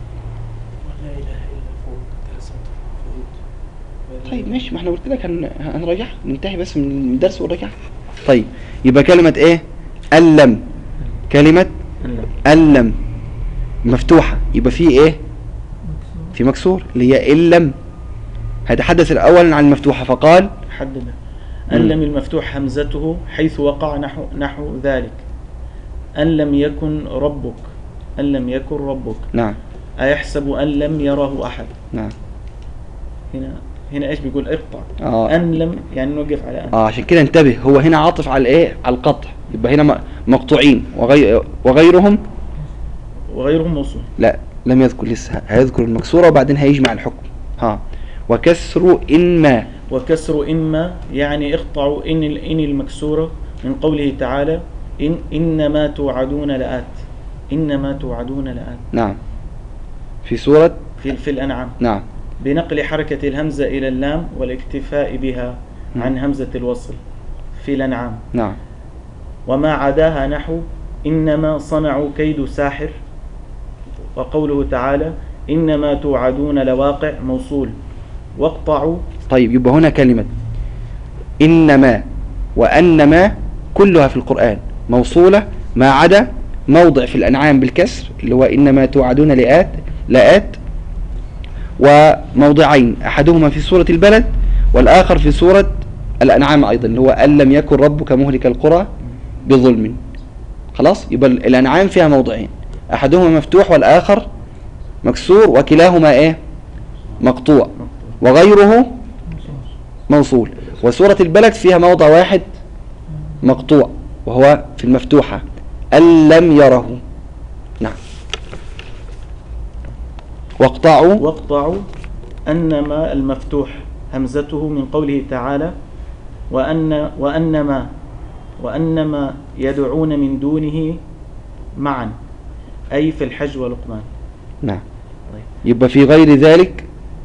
طيب ماشي، ما احنا قلت لك هن... هنرجع ننتهي بس من الدرس ونرجع. طيب يبقى كلمة إيه؟ ألم. كلمة ألم. ألم مفتوحة يبقى في إيه؟ في مكسور اللي هي إلم. هيتحدث الأول عن المفتوحة فقال حدد ألم المفتوح همزته حيث وقع نحو نحو ذلك. أن لم يكن ربك أن لم يكن ربك نعم. أيحسب أن لم يره أحد. نعم. هنا هنا إيش بيقول اقطع. آه. أن لم يعني نوقف على أن. اه عشان كده انتبه، هو هنا عاطف على ايه؟ على القطع. يبقى هنا مقطوعين وغي... وغيرهم وغيرهم موصول. لا لم يذكر لسه، هيذكر المكسورة وبعدين هيجمع الحكم. ها وكسر إنما. وكسر إما يعني اقطعوا إن الإن المكسورة من قوله تعالى إن إنما توعدون لآت. إنما توعدون لآت. نعم. في سورة في في الأنعام. نعم. بنقل حركة الهمزة إلى اللام والاكتفاء بها عن همزة الوصل في الأنعام. نعم. وما عداها نحو إنما صنعوا كيد ساحر، وقوله تعالى إنما توعدون لواقع موصول. واقطعوا. طيب يبقى هنا كلمة إنما وأنما كلها في القرآن موصولة ما عدا موضع في الأنعام بالكسر اللي هو إنما توعدون لآت لآت، وموضعين أحدهما في سورة البلد والآخر في سورة الأنعام أيضا اللي هو أن لم يكن ربك مهلك القرى بظلم. خلاص يبقى الأنعام فيها موضعين أحدهما مفتوح والآخر مكسور وكلاهما إيه مقطوع وغيره موصول. وسورة البلد فيها موضع واحد مقطوع وهو في المفتوحة أن لم يره. نعم. واقطعوا. واقطعوا أنما المفتوح همزته من قوله تعالى وأن وأنما وأنما يدعون من دونه معا أي في الحج ولقمان. نعم. يبقى في غير ذلك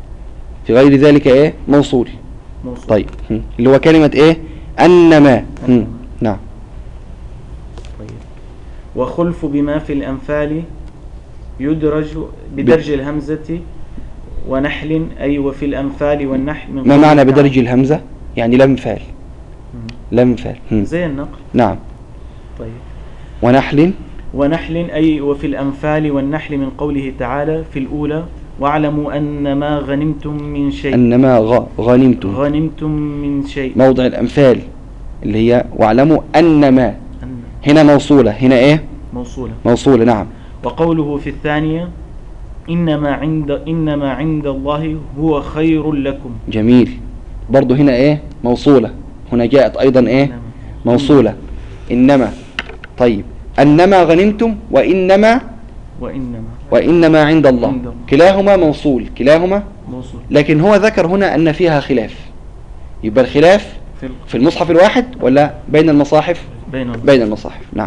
في غير ذلك ايه موصول. موصول. طيب هم. اللي هو كلمة ايه انما هم. نعم. طيب. وخلف بما في الأنفال يدرج بدرج الهمزة ونحل أي وفي الأنفال والنحل من ما قوله معنى تعالى. بدرج الهمزة؟ يعني لم فال. مم. لم فال هم. زي النقل. نعم. طيب. ونحل ونحل أي وفي الأنفال والنحل من قوله تعالى في الأولى واعلموا أن ما غنمتم من شيء انما غ... غنمتم. غنمتم من شيء موضع الأمثال اللي هي واعلموا أنما أن هنا موصولة، هنا إيه موصولة. موصولة. نعم. وقوله في الثانية إنما عند إنما عند الله هو خير لكم. جميل. برضو هنا إيه موصولة، هنا جاءت أيضا إيه إنما. موصولة إنما. طيب أنما غنمتم وإنما وإنما وإنما عند الله عند الله. كلاهما موصول، كلاهما. موصول. لكن هو ذكر هنا أن فيها خلاف، يبقى الخلاف في ال- في المصحف الواحد ولا بين المصاحف؟ بين بين المصاحف. نعم.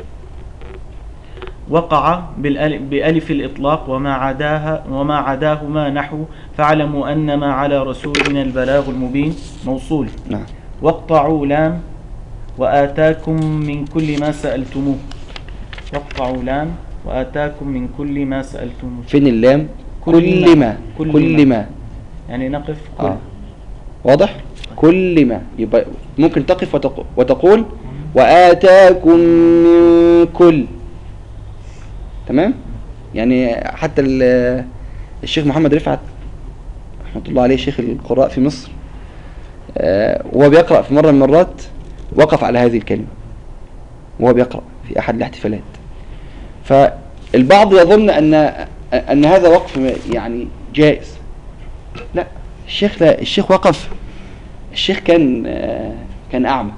وقع بالألف بألف الإطلاق وما عداها وما عداهما نحو فاعلموا أن ما على رسولنا البلاغ المبين موصول. نعم. واقطعوا لام وآتاكم من كل ما سألتموه. واقطعوا لام وآتاكم من كل ما سألتموه. فين اللام؟ كل كل ما. ما كل كل ما يعني نقف كل. آه. واضح؟ كل ما يبقى ممكن تقف وتق... وتقول وآتاكم من كل. تمام؟ يعني حتى ال- الشيخ محمد رفعت رحمة الله عليه شيخ القراء في مصر آه، وهو بيقرأ في مرة من المرات وقف على هذه الكلمة وهو بيقرأ في أحد الاحتفالات، فالبعض يظن أن أن هذا وقف يعني جائز. لا، الشيخ لا الشيخ وقف. الشيخ كان آه، كان أعمى،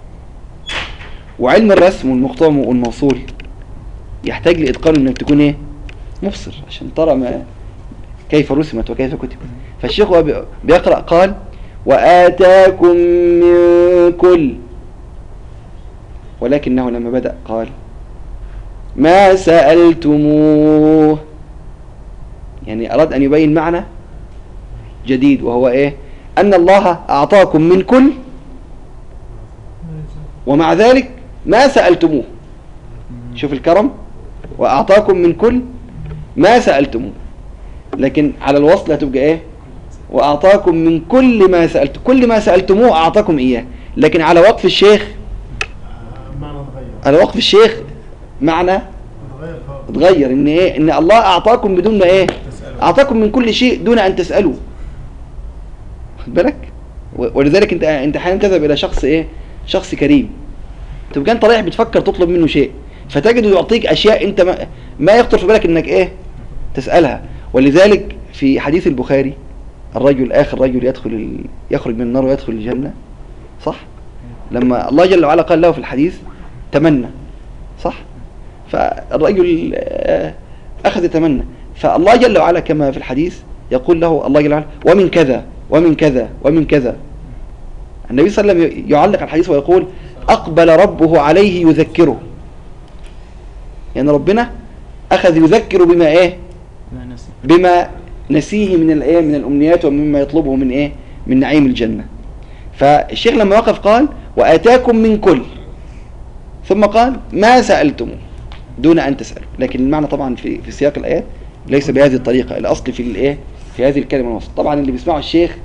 وعلم الرسم والمقطوع والموصول يحتاج لإتقان إنك تكون إيه مبصر عشان ترى ما كيف رسمت وكيف كتبت. فالشيخ هو بي- بيقرأ قال وآتاكم من كل، ولكنه لما بدأ قال ما سألتموه، يعني أراد أن يبين معنى جديد وهو إيه أن الله أعطاكم من كل ومع ذلك ما سألتموه. شوف الكرم، وأعطاكم من كل ما سألتموه، لكن على الوصل هتبقى إيه وأعطاكم من كل ما سألت كل ما سألتموه أعطاكم إياه. لكن على وقف الشيخ معنى تغير على وقف الشيخ معنى تغير خالص اتغير ان ايه ان الله اعطاكم بدون ما ايه تسأله. اعطاكم من كل شيء دون ان تسألوا. خد بالك، و- ولذلك انت انت احيانا تذهب الى شخص ايه شخص كريم، تبقى انت رايح بتفكر تطلب منه شيء فتجده يعطيك اشياء انت ما, ما يخطر في بالك انك ايه تسألها. ولذلك في حديث البخاري الرجل اخر رجل يدخل ال... يخرج من النار ويدخل الجنة، صح؟ لما الله جل وعلا قال له في الحديث تمنى، صح؟ فالرجل آه، أخذ يتمنى، فالله جل وعلا كما في الحديث يقول له الله جل وعلا ومن كذا ومن كذا ومن كذا. النبي صلى الله عليه وسلم يعلق الحديث ويقول أقبل ربه عليه يذكره، يعني ربنا أخذ يذكر بما إيه لا نسي. بما نسيه من الإيه من الأمنيات ومما يطلبه من إيه من نعيم الجنة. فالشيخ لما وقف قال وآتاكم من كل، ثم قال ما سألتموه دون أن تسألوا. لكن المعنى طبعا في في سياق الآيات ليس بهذه الطريقة، الأصل في الإيه في هذه الكلمة الوسط. طبعا اللي بيسمعوا الشيخ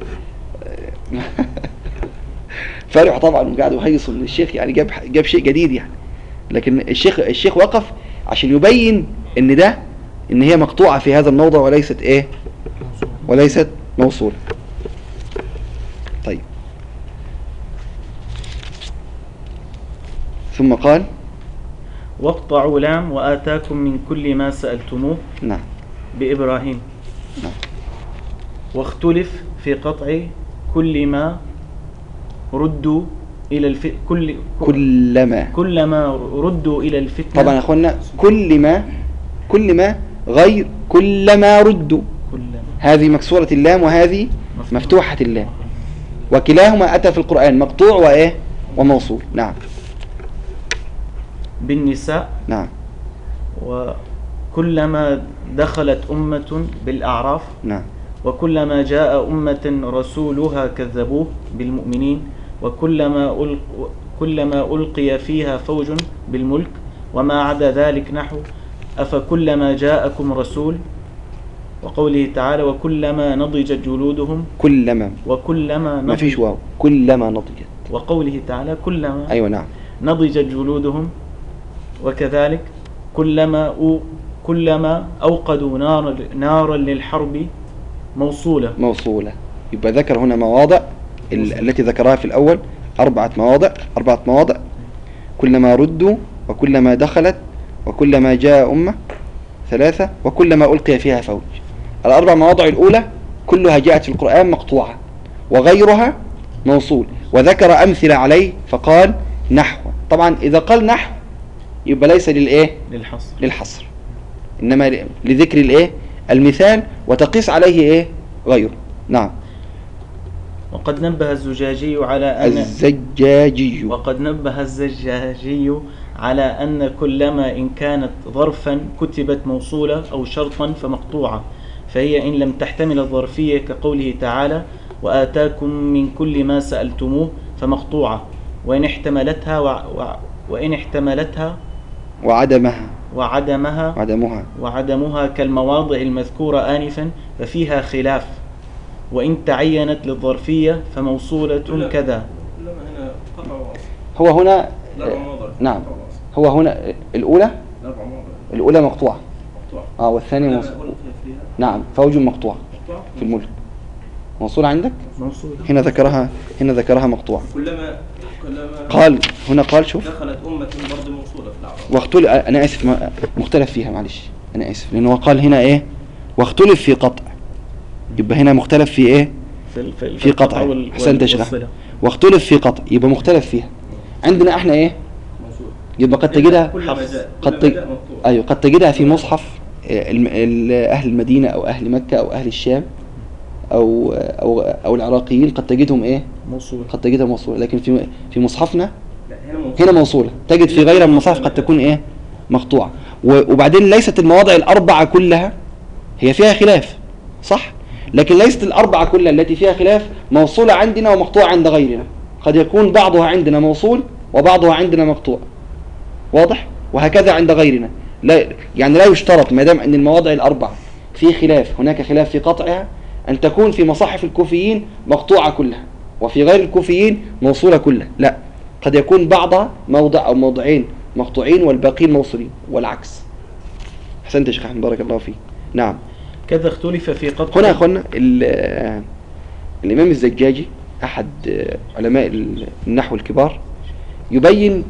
فرح طبعا وقاعد يهيص ان الشيخ يعني جاب جاب شيء جديد يعني، لكن الشيخ الشيخ وقف عشان يبين ان ده ان هي مقطوعة في هذا الموضع وليست ايه وليست موصولة. طيب ثم قال واقطعوا لام وآتاكم من كل ما سألتموه نعم بإبراهيم. نعم. واختلف في قطع كل ما ردوا إلى الف... كل كلما. كلما ردوا إلى الفتنة. طبعا يا اخوانا كل ما كل ما غير كلما ردوا، كلما هذه مكسورة اللام وهذه مفتوحة اللام، وكلاهما أتى في القرآن مقطوع وإيه وموصول. نعم. بالنساء. نعم. وكلما دخلت أمة بالأعراف. نعم. وكلما جاء أمة رسولها كذبوه بالمؤمنين وكلما ألق كلما ألقي فيها فوج بالملك وما عدا ذلك نحو أفكلما جاءكم رسول. وقوله تعالى وكلما نضجت جلودهم كلما وكلما ما فيش نضجت واو، كلما نضجت. وقوله تعالى كلما أيوة نعم. نضجت جلودهم وكذلك كلما أو كلما أوقدوا نارا نارا للحرب موصولة. موصولة. يبقى ذكر هنا مواضع ال- التي ذكرها في الأول، أربعة مواضع أربعة مواضع كلما ردوا وكلما دخلت وكلما جاء أمة ثلاثة وكلما ألقي فيها فوج. الأربع مواضع الأولى كلها جاءت في القرآن مقطوعة وغيرها موصول، وذكر أمثلة عليه فقال نحو. طبعا إذا قال نحو يبقى ليس للإيه؟ للحصر للحصر، إنما ل- لذكر الإيه؟ المثال، وتقيس عليه إيه؟ غيره. نعم. وقد نبه الزجاجي على أن الزجاجي. وقد نبه الزجاجي على أن كلما إن كانت ظرفا كتبت موصولة أو شرطا فمقطوعة، فهي إن لم تحتمل الظرفية كقوله تعالى وآتاكم من كل ما سألتموه فمقطوعة، وإن احتملتها و... و... وإن احتملتها وعدمها وعدمها وعدمها وعدمها كالمواضع المذكورة آنفا ففيها خلاف، وإن تعينت للظرفية فموصولة كذا. كلما هنا قطع وأصل. هو هنا الأربع مواضع. نعم. قطع وأصل. هو هنا الأولى الأربع مواضع الأولى مقطوعة مقطوع. اه والثانية كلما موصول. ألقي فيها نعم. فوج مقطوع مقطوع. في الملك موصولة عندك. موصولة. هنا ذكرها هنا ذكرها مقطوعة. كلما كلما قال هنا قال شوف دخلت أمة برضه موصولة في الأعراب. واختلف. أنا آسف ما- مختلف فيها معلش أنا آسف لأنه قال هنا إيه واختلف في قطع، يبقى هنا مختلف في إيه في, ال- في, ال- في القطع قطع. وال- أحسنت يا شيخ. والصلة. واختلف في قطع يبقى مختلف فيها. عندنا احنا إيه موصول. يبقى قد تجدها كلما حفص. جاء قد كلما تج... جاء مقطوع. أيوة قد تجدها في مصحف آه، الم- ال- أهل المدينة أو أهل مكة أو أهل الشام أو أو أو العراقيين قد تجدهم إيه موصولة. قد تجدها موصولة، لكن في في مصحفنا لا، هنا موصول. هنا موصولة. تجد في غير المصاحف قد تكون إيه مقطوعة. و- وبعدين ليست المواضع الأربعة كلها هي فيها خلاف صح، لكن ليست الأربعة كلها التي فيها خلاف موصولة عندنا ومقطوعة عند غيرنا. قد يكون بعضها عندنا موصول وبعضها عندنا مقطوع، واضح؟ وهكذا عند غيرنا. لا يعني لا يشترط ما دام أن المواضع الأربعة في خلاف، هناك خلاف في قطعها، أن تكون في مصاحف الكوفيين مقطوعة كلها وفي غير الكوفيين موصولة كلها. لا، قد يكون بعضها موضع أو موضعين مقطوعين والباقين موصولين والعكس. أحسنت يا شيخ أحمد بارك الله فيك. نعم. كذا اختلف في قطع. هنا يا أخوانا ال- الإمام الزجاجي أحد علماء النحو الكبار يبين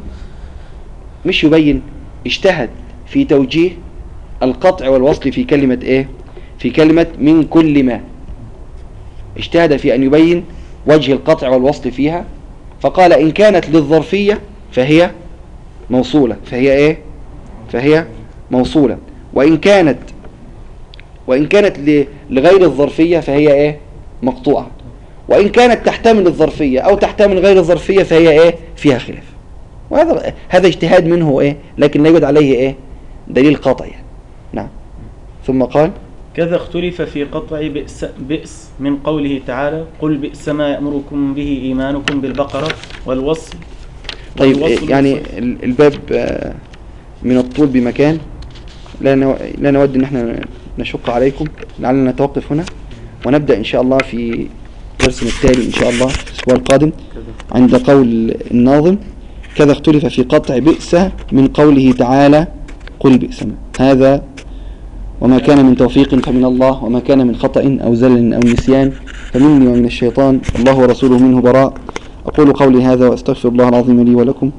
مش يبين اجتهد في توجيه القطع والوصل في كلمة إيه في كلمة من كل ما. اجتهد في أن يبين وجه القطع والوصل فيها، فقال إن كانت للظرفية فهي موصولة فهي إيه فهي موصولة، وإن كانت وإن كانت ل- لغير الظرفية فهي إيه مقطوعة، وإن كانت تحتمل الظرفية أو تحتمل غير الظرفية فهي إيه فيها خلاف. وهذا هذا اجتهاد منه إيه لكن لا يوجد عليه إيه دليل قاطع يعني. نعم. ثم قال كذا اختلف في قطع بئس, بئس من قوله تعالى قل بئس ما يأمركم به إيمانكم بالبقرة والوصل. طيب والوصل يعني والصل. ال- الباب آه، من الطول بمكان لا نو... لا نود ان احنا نشق عليكم، لعلنا نتوقف هنا ونبدأ ان شاء الله في درسنا التالي ان شاء الله الاسبوع القادم عند قول الناظم كذا اختلف في قطع بئس من قوله تعالى قل بئس ما. هذا وما كان من توفيق فمن الله وما كان من خطأ أو زلل أو نسيان فمني ومن الشيطان الله ورسوله منه براء. أقول قولي هذا وأستغفر الله العظيم لي ولكم.